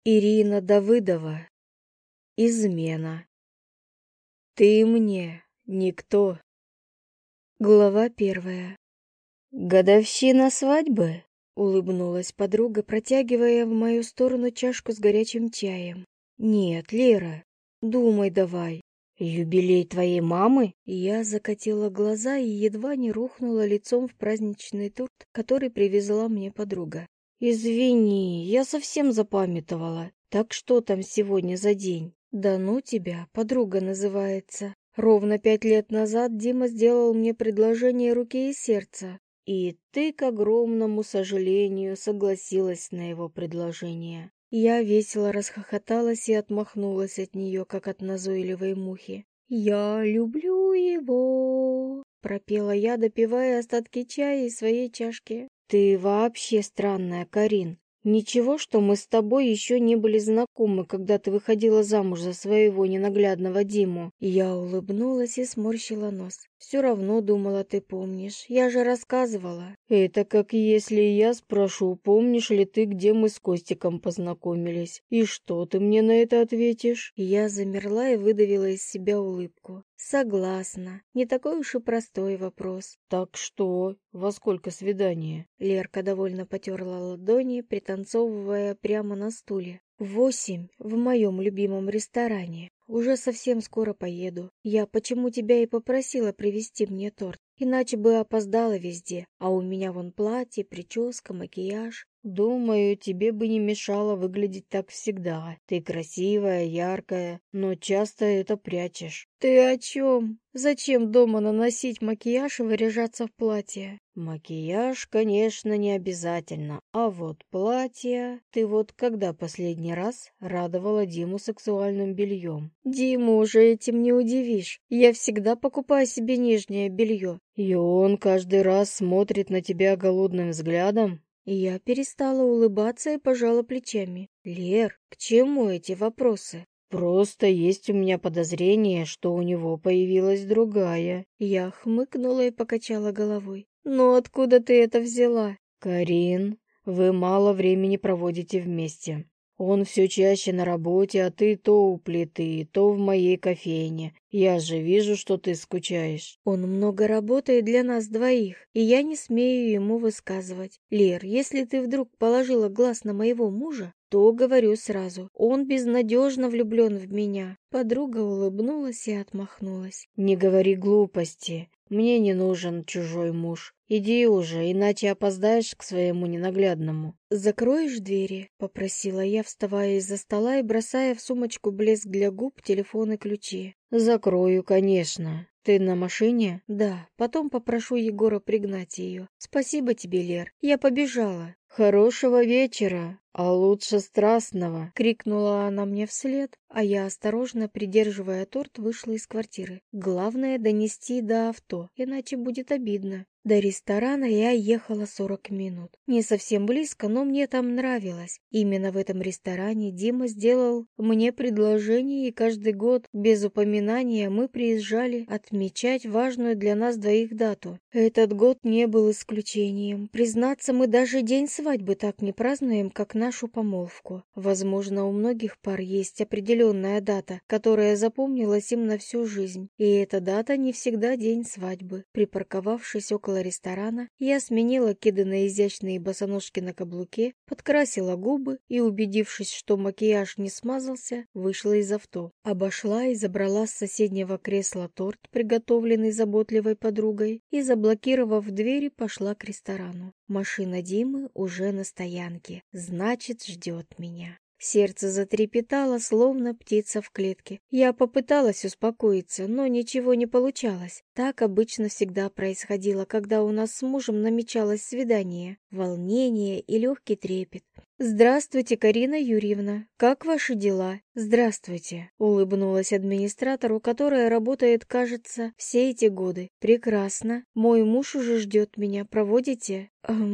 Ирина Давыдова. Измена. Ты мне никто. Глава 1. Годовщина свадьбы? Улыбнулась подруга, протягивая в мою сторону чашку с горячим чаем. Нет, Лера, думай давай. Юбилей твоей мамы? Я закатила глаза и едва не рухнула лицом в праздничный торт, который привезла мне подруга. Извини, я совсем запамятовала. Так что там сегодня за день? Да ну тебя, подруга называется. Ровно 5 лет назад Дима сделал мне предложение руки и сердца. И ты, к огромному сожалению, согласилась на его предложение. Я весело расхохоталась и отмахнулась от нее, как от назойливой мухи. «Я люблю его», — пропела я, допивая остатки чая из своей чашки. «Ты вообще странная, Карин. Ничего, что мы с тобой еще не были знакомы, когда ты выходила замуж за своего ненаглядного Диму». Я улыбнулась и сморщила нос. «Все равно думала, ты помнишь. Я же рассказывала». «Это как если я спрошу, помнишь ли ты, где мы с Костиком познакомились? И что ты мне на это ответишь?» Я замерла и выдавила из себя улыбку. «Согласна. Не такой уж и простой вопрос». «Так что? Во сколько свидание?» Лерка довольно потерла ладони, пританцовывая прямо на стуле. «В 8 в моем любимом ресторане. Уже совсем скоро поеду. Я почему тебя и попросила привезти мне торт. Иначе бы опоздала везде. А у меня вон платье, прическа, макияж». «Думаю, тебе бы не мешало выглядеть так всегда. Ты красивая, яркая, но часто это прячешь». «Ты о чем? Зачем дома наносить макияж и выряжаться в платье?» «Макияж, конечно, не обязательно. А вот платье... Ты вот когда последний раз радовала Диму сексуальным бельем?» «Диму уже этим не удивишь. Я всегда покупаю себе нижнее белье». «И он каждый раз смотрит на тебя голодным взглядом?» Я перестала улыбаться и пожала плечами. «Лер, к чему эти вопросы?» «Просто есть у меня подозрение, что у него появилась другая». Я хмыкнула и покачала головой. «Ну откуда ты это взяла?» «Карин, вы мало времени проводите вместе. Он все чаще на работе, а ты то у плиты, то в моей кофейне. Я же вижу, что ты скучаешь». «Он много работает для нас двоих, и я не смею ему высказывать. Лер, если ты вдруг положила глаз на моего мужа, то говорю сразу, он безнадежно влюблен в меня». Подруга улыбнулась и отмахнулась. «Не говори глупости. Мне не нужен чужой муж. Иди уже, иначе опоздаешь к своему ненаглядному». «Закроешь двери?» — попросила я, вставая из-за стола и бросая в сумочку блеск для губ, телефон и ключи. «Закрою, конечно. Ты на машине?» «Да, потом попрошу Егора пригнать ее. Спасибо тебе, Лер. Я побежала». «Хорошего вечера, а лучше страстного!» — крикнула она мне вслед, а я, осторожно придерживая торт, вышла из квартиры. Главное — донести до авто, иначе будет обидно. До ресторана я ехала 40 минут. Не совсем близко, но мне там нравилось. Именно в этом ресторане Дима сделал мне предложение, и каждый год, без упоминания, мы приезжали отмечать важную для нас двоих дату. Этот год не был исключением. Признаться, мы даже день свадьбы так не празднуем, как нашу помолвку. Возможно, у многих пар есть определенная дата, которая запомнилась им на всю жизнь. И эта дата не всегда день свадьбы. Припарковавшись около ресторана, я сменила кеды на изящные босоножки на каблуке, подкрасила губы и, убедившись, что макияж не смазался, вышла из авто. Обошла и забрала с соседнего кресла торт, приготовленный заботливой подругой, и, заблокировав двери, пошла к ресторану. Машина Димы уже на стоянке, значит, ждет меня. Сердце затрепетало, словно птица в клетке. Я попыталась успокоиться, но ничего не получалось. Так обычно всегда происходило, когда у нас с мужем намечалось свидание. Волнение и легкий трепет. «Здравствуйте, Карина Юрьевна. Как ваши дела?» «Здравствуйте», — улыбнулась администратору, которая работает, кажется, все эти годы. «Прекрасно. Мой муж уже ждет меня. Проводите?»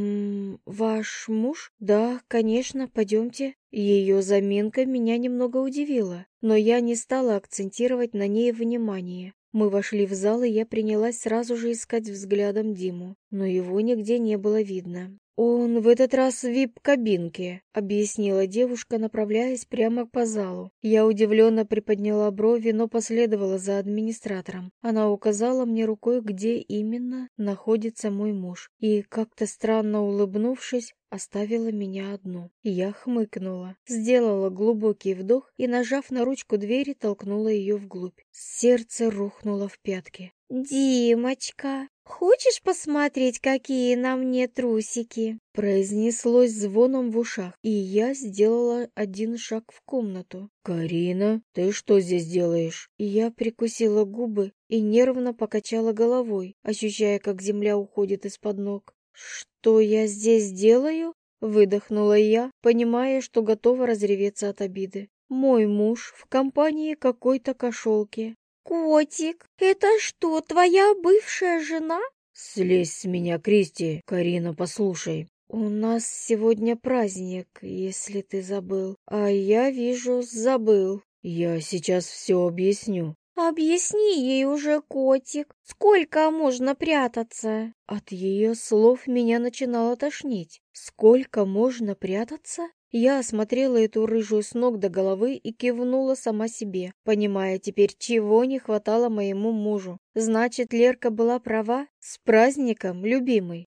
Ваш муж?» «Да, конечно, пойдемте». Ее заминка меня немного удивила, но я не стала акцентировать на ней внимание. Мы вошли в зал, и я принялась сразу же искать взглядом Диму, но его нигде не было видно. «Он в этот раз в вип-кабинке», — объяснила девушка, направляясь прямо по залу. Я удивленно приподняла брови, но последовала за администратором. Она указала мне рукой, где именно находится мой муж, и, как-то странно улыбнувшись, оставила меня одну. Я хмыкнула, сделала глубокий вдох и, нажав на ручку двери, толкнула ее вглубь. Сердце рухнуло в пятки. «Димочка, хочешь посмотреть, какие на мне трусики?» Произнеслось звоном в ушах, и я сделала один шаг в комнату. «Карина, ты что здесь делаешь?» И я прикусила губы и нервно покачала головой, ощущая, как земля уходит из-под ног. «Что я здесь делаю?» — выдохнула я, понимая, что готова разреветься от обиды. «Мой муж в компании какой-то кошелки». «Котик, это что, твоя бывшая жена?» «Слезь с меня, Кристи! Карина, послушай!» «У нас сегодня праздник, если ты забыл. А я вижу, забыл». «Я сейчас все объясню». «Объясни ей уже, котик, сколько можно прятаться?» От ее слов меня начинало тошнить. «Сколько можно прятаться?» Я осмотрела эту рыжую с ног до головы и кивнула сама себе, понимая теперь, чего не хватало моему мужу. Значит, Лерка была права? С праздником, любимый.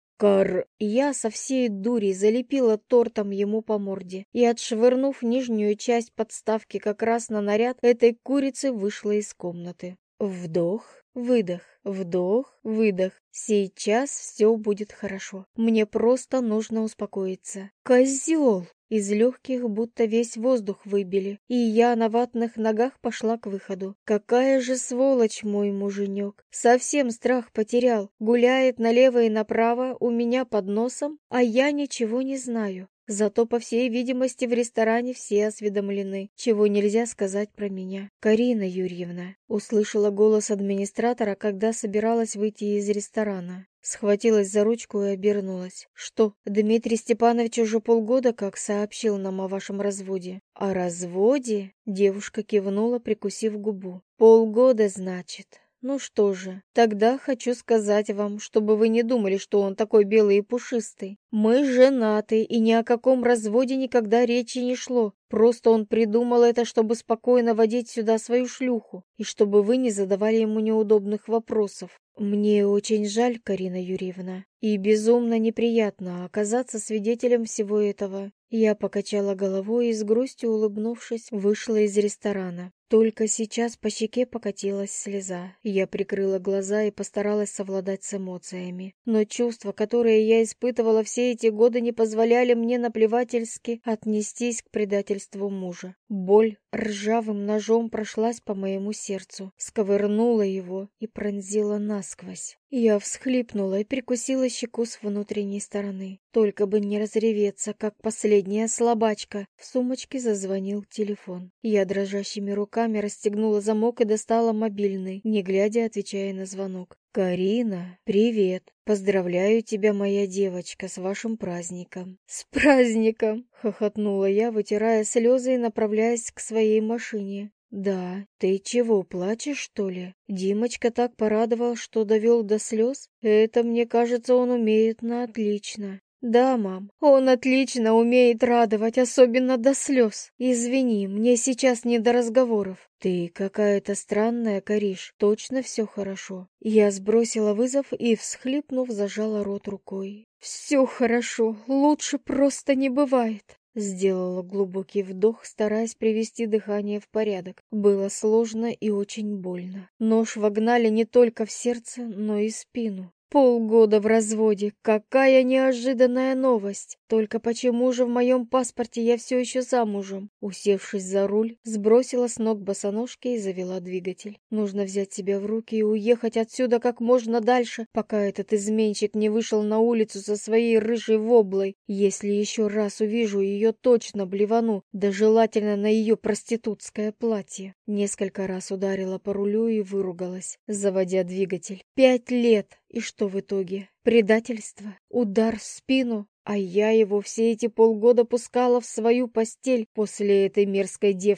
Я со всей дури залепила тортом ему по морде и, отшвырнув нижнюю часть подставки как раз на наряд, этой курицы вышла из комнаты. Вдох, выдох, вдох, выдох. Сейчас все будет хорошо. Мне просто нужно успокоиться. Козел! Из легких будто весь воздух выбили, и я на ватных ногах пошла к выходу. Какая же сволочь мой муженек! Совсем страх потерял, гуляет налево и направо у меня под носом, а я ничего не знаю. Зато, по всей видимости, в ресторане все осведомлены, чего нельзя сказать про меня. «Карина Юрьевна», — услышала голос администратора, когда собиралась выйти из ресторана. Схватилась за ручку и обернулась. «Что, Дмитрий Степанович уже полгода как сообщил нам о вашем разводе?» «О разводе?» — девушка кивнула, прикусив губу. «Полгода, значит?» «Ну что же, тогда хочу сказать вам, чтобы вы не думали, что он такой белый и пушистый. Мы женаты, и ни о каком разводе никогда речи не шло. Просто он придумал это, чтобы спокойно водить сюда свою шлюху, и чтобы вы не задавали ему неудобных вопросов. Мне очень жаль, Карина Юрьевна, и безумно неприятно оказаться свидетелем всего этого». Я покачала головой и, с грустью улыбнувшись, вышла из ресторана. Только сейчас по щеке покатилась слеза. Я прикрыла глаза и постаралась совладать с эмоциями. Но чувства, которые я испытывала все эти годы, не позволяли мне наплевательски отнестись к предательству мужа. Боль ржавым ножом прошлась по моему сердцу, сковырнула его и пронзила насквозь. Я всхлипнула и прикусила щеку с внутренней стороны. Только бы не разреветься, как последняя слабачка. В сумочке зазвонил телефон. Я дрожащими руками расстегнула замок и достала мобильный, не глядя, отвечая на звонок. «Карина, привет! Поздравляю тебя, моя девочка, с вашим праздником!» «С праздником!» — хохотнула я, вытирая слезы и направляясь к своей машине. «Да, ты чего, плачешь, что ли?» Димочка так порадовал, что довел до слез. Это, мне кажется, он умеет на отлично. «Да, мам, он отлично умеет радовать, особенно до слез. Извини, мне сейчас не до разговоров». «Ты какая-то странная, Кариш, точно все хорошо?» Я сбросила вызов и, всхлипнув, зажала рот рукой. «Все хорошо, лучше просто не бывает». Сделала глубокий вдох, стараясь привести дыхание в порядок. Было сложно и очень больно. Нож вогнали не только в сердце, но и в спину. Полгода в разводе. Какая неожиданная новость. Только почему же в моем паспорте я все еще замужем? Усевшись за руль, сбросила с ног босоножки и завела двигатель. Нужно взять себя в руки и уехать отсюда как можно дальше, пока этот изменщик не вышел на улицу со своей рыжей воблой. Если еще раз увижу ее, точно блевану, да желательно на ее проститутское платье. Несколько раз ударила по рулю и выругалась, заводя двигатель. 5 лет! И что в итоге? Предательство? Удар в спину? А я его все эти полгода пускала в свою постель после этой мерзкой девки.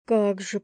Как же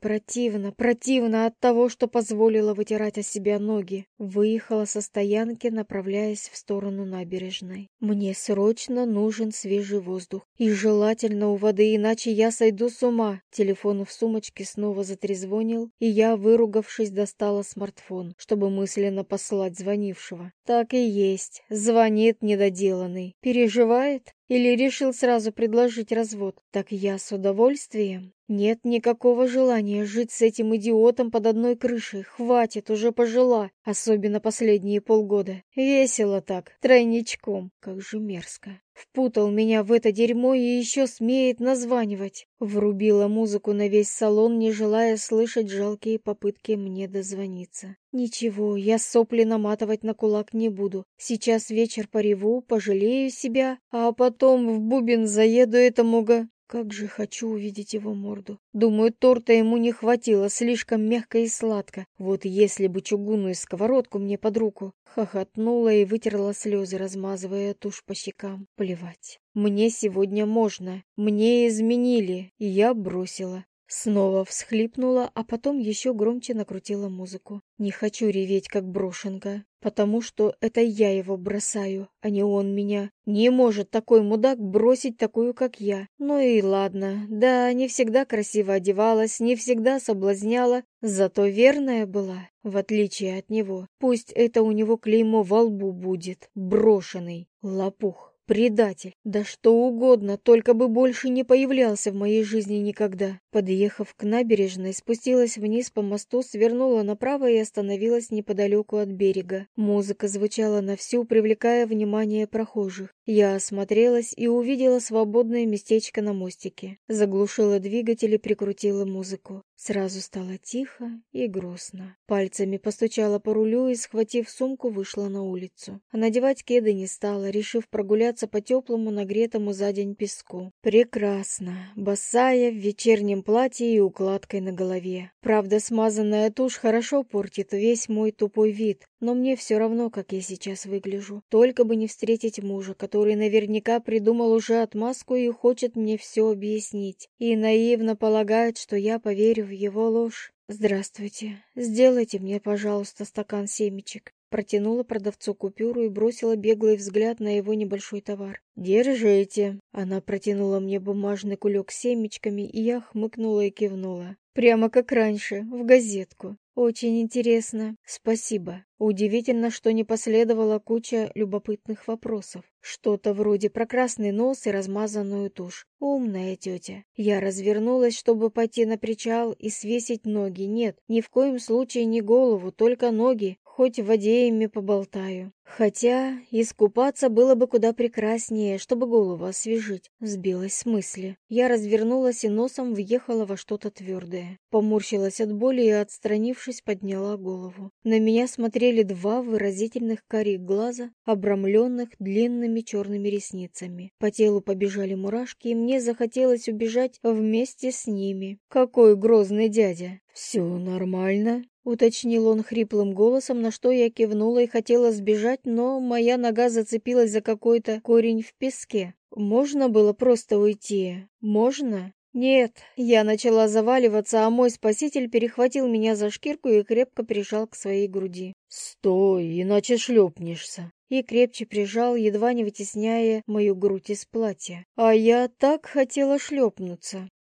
противно от того, что позволила вытирать о себя ноги. Выехала со стоянки, направляясь в сторону набережной. Мне срочно нужен свежий воздух. И желательно у воды, иначе я сойду с ума. Телефон в сумочке снова затрезвонил, и я, выругавшись, достала смартфон, чтобы мысленно послать звонившего. Так и есть. Звонит недоделанный. Переживает? Или решил сразу предложить развод? Так я с удовольствием. Нет никакого желания жить с этим идиотом под одной крышей. Хватит, уже пожила. Особенно последние полгода. Весело так, тройничком. Как же мерзко. Впутал меня в это дерьмо и еще смеет названивать. Врубила музыку на весь салон, не желая слышать жалкие попытки мне дозвониться. Ничего, я сопли наматывать на кулак не буду. Сейчас вечер пореву, пожалею себя, а потом в бубен заеду этому Как же хочу увидеть его морду. Думаю, торта ему не хватило, слишком мягко и сладко. Вот если бы чугунную сковородку мне под руку. Хохотнула и вытерла слезы, размазывая тушь по щекам. Плевать. Мне сегодня можно. Мне изменили, и я бросила. Снова всхлипнула, а потом еще громче накрутила музыку. Не хочу реветь, как брошенка, потому что это я его бросаю, а не он меня. Не может такой мудак бросить такую, как я. Ну и ладно. Да, не всегда красиво одевалась, не всегда соблазняла, зато верная была, в отличие от него. Пусть это у него клеймо во лбу будет. Брошенный. Лопух. Предатель, да что угодно, только бы больше не появлялся в моей жизни никогда. Подъехав к набережной, спустилась вниз по мосту, свернула направо и остановилась неподалеку от берега. Музыка звучала на всю, привлекая внимание прохожих. Я осмотрелась и увидела свободное местечко на мостике. Заглушила двигатель и прикрутила музыку. Сразу стало тихо и грустно. Пальцами постучала по рулю и, схватив сумку, вышла на улицу. А надевать кеды не стала, решив прогуляться по теплому, нагретому за день песку. Прекрасно. Босая, в вечернем платье и укладкой на голове. Правда, смазанная тушь хорошо портит весь мой тупой вид, но мне все равно, как я сейчас выгляжу. Только бы не встретить мужа, который наверняка придумал уже отмазку и хочет мне все объяснить. И наивно полагает, что я поверю в его ложь. «Здравствуйте. Сделайте мне, пожалуйста, стакан семечек». Протянула продавцу купюру и бросила беглый взгляд на его небольшой товар. «Держите». Она протянула мне бумажный кулек с семечками, и я хмыкнула и кивнула. Прямо как раньше, в газетку. Очень интересно. Спасибо. Удивительно, что не последовала куча любопытных вопросов. Что-то вроде про красный нос и размазанную тушь. Умная тетя. Я развернулась, чтобы пойти на причал и свесить ноги. Нет, ни в коем случае не голову, только ноги. Хоть в воде ими поболтаю. Хотя искупаться было бы куда прекраснее, чтобы голову освежить. Сбилась с мысли. Я развернулась и носом въехала во что-то твердое. Поморщилась от боли и, отстранившись, подняла голову. На меня смотрели два выразительных карих глаза, обрамленных длинными черными ресницами. По телу побежали мурашки, и мне захотелось убежать вместе с ними. Какой грозный дядя! «Все нормально?» — уточнил он хриплым голосом, на что я кивнула и хотела сбежать, но моя нога зацепилась за какой-то корень в песке. Можно было просто уйти? Можно? Нет, я начала заваливаться, а мой спаситель перехватил меня за шкирку и крепко прижал к своей груди. «Стой, иначе шлепнешься!» И крепче прижал, едва не вытесняя мою грудь из платья. А я так хотела шлепнуться.